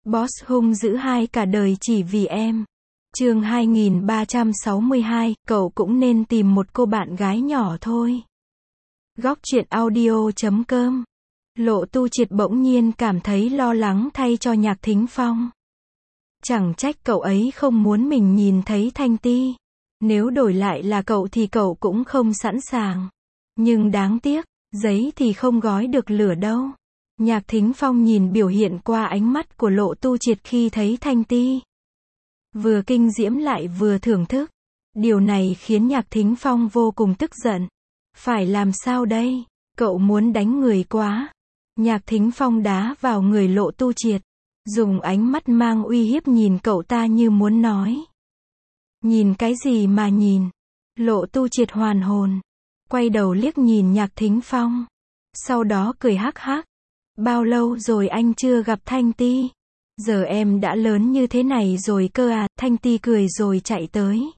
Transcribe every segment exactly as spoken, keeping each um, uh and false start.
Boss hung dữ hai cả đời chỉ vì em. Chương hai nghìn ba trăm sáu mươi hai, cậu cũng nên tìm một cô bạn gái nhỏ thôi. Góc truyện audio chấm com. Lộ Tu Triệt bỗng nhiên cảm thấy lo lắng thay cho Nhạc Thính Phong. Chẳng trách cậu ấy không muốn mình nhìn thấy Thanh Ti. Nếu đổi lại là cậu thì cậu cũng không sẵn sàng. Nhưng đáng tiếc, giấy thì không gói được lửa đâu. Nhạc Thính Phong nhìn biểu hiện qua ánh mắt của Lộ Tu Triệt khi thấy Thanh Ti. Vừa kinh diễm lại vừa thưởng thức. Điều này khiến Nhạc Thính Phong vô cùng tức giận. Phải làm sao đây? Cậu muốn đánh người quá. Nhạc Thính Phong đá vào người Lộ Tu Triệt. Dùng ánh mắt mang uy hiếp nhìn cậu ta như muốn nói. Nhìn cái gì mà nhìn? Lộ Tu Triệt hoàn hồn. Quay đầu liếc nhìn Nhạc Thính Phong. Sau đó cười hắc hắc. Bao lâu rồi anh chưa gặp Thanh Ti? Giờ em đã lớn như thế này rồi cơ à? Thanh Ti cười rồi chạy tới.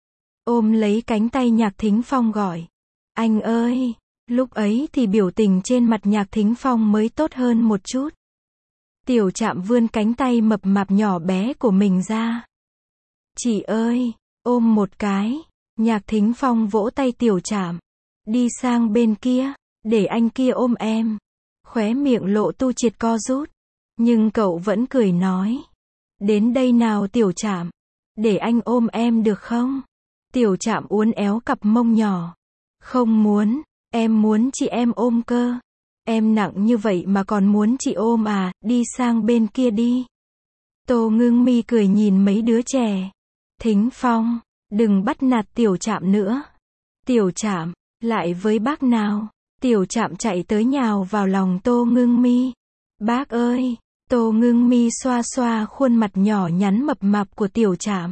Ôm lấy cánh tay Nhạc Thính Phong gọi. Anh ơi! Lúc ấy thì biểu tình trên mặt Nhạc Thính Phong mới tốt hơn một chút. Tiểu Trạm vươn cánh tay mập mạp nhỏ bé của mình ra. Chị ơi! Ôm một cái. Nhạc Thính Phong vỗ tay Tiểu Trạm. Đi sang bên kia, để anh kia ôm em. Khóe miệng Lộ Tu Triệt co rút. Nhưng cậu vẫn cười nói. Đến đây nào Tiểu Trạm. Để anh ôm em được không? Tiểu Trạm uốn éo cặp mông nhỏ. Không muốn, em muốn chị em ôm cơ. Em nặng như vậy mà còn muốn chị ôm à, đi sang bên kia đi. Tô Ngưng Mi cười nhìn mấy đứa trẻ. Thính Phong, đừng bắt nạt Tiểu Trạm nữa. Tiểu Trạm, lại với bác nào? Tiểu Trạm chạy tới nhào vào lòng Tô Ngưng Mi. Bác ơi! Tô Ngưng Mi xoa xoa khuôn mặt nhỏ nhắn mập mạp của Tiểu Trạm.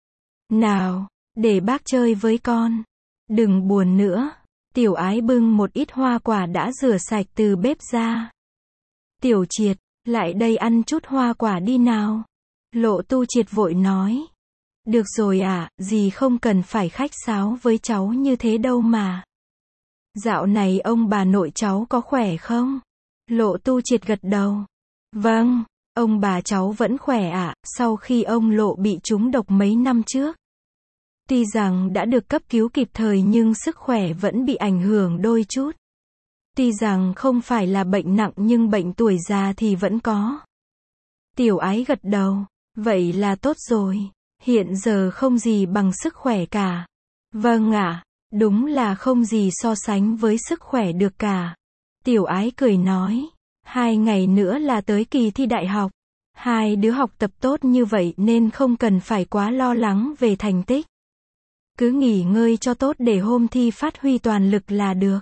Nào, để bác chơi với con. Đừng buồn nữa. Tiểu Ái bưng một ít hoa quả đã rửa sạch từ bếp ra. Tiểu Triệt, lại đây ăn chút hoa quả đi nào. Lộ Tu Triệt vội nói. Được rồi ạ, à, dì không cần phải khách sáo với cháu như thế đâu mà. Dạo này ông bà nội cháu có khỏe không? Lộ Tu Triệt gật đầu. Vâng, ông bà cháu vẫn khỏe ạ, à, sau khi ông Lộ bị trúng độc mấy năm trước. Tuy rằng đã được cấp cứu kịp thời nhưng sức khỏe vẫn bị ảnh hưởng đôi chút. Tuy rằng không phải là bệnh nặng nhưng bệnh tuổi già thì vẫn có. Tiểu Ái gật đầu. Vậy là tốt rồi. Hiện giờ không gì bằng sức khỏe cả. Vâng ạ, à, đúng là không gì so sánh với sức khỏe được cả. Tiểu Ái cười nói. Hai ngày nữa là tới kỳ thi đại học. Hai đứa học tập tốt như vậy nên không cần phải quá lo lắng về thành tích. Cứ nghỉ ngơi cho tốt để hôm thi phát huy toàn lực là được.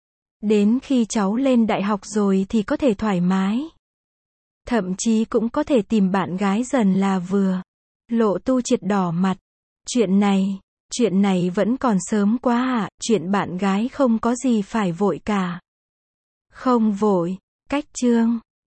Đến khi cháu lên đại học rồi thì có thể thoải mái. Thậm chí cũng có thể tìm bạn gái dần là vừa. Lộ Tu Triệt đỏ mặt. Chuyện này, chuyện này vẫn còn sớm quá ạ, à, chuyện bạn gái không có gì phải vội cả. Không vội, cách chương.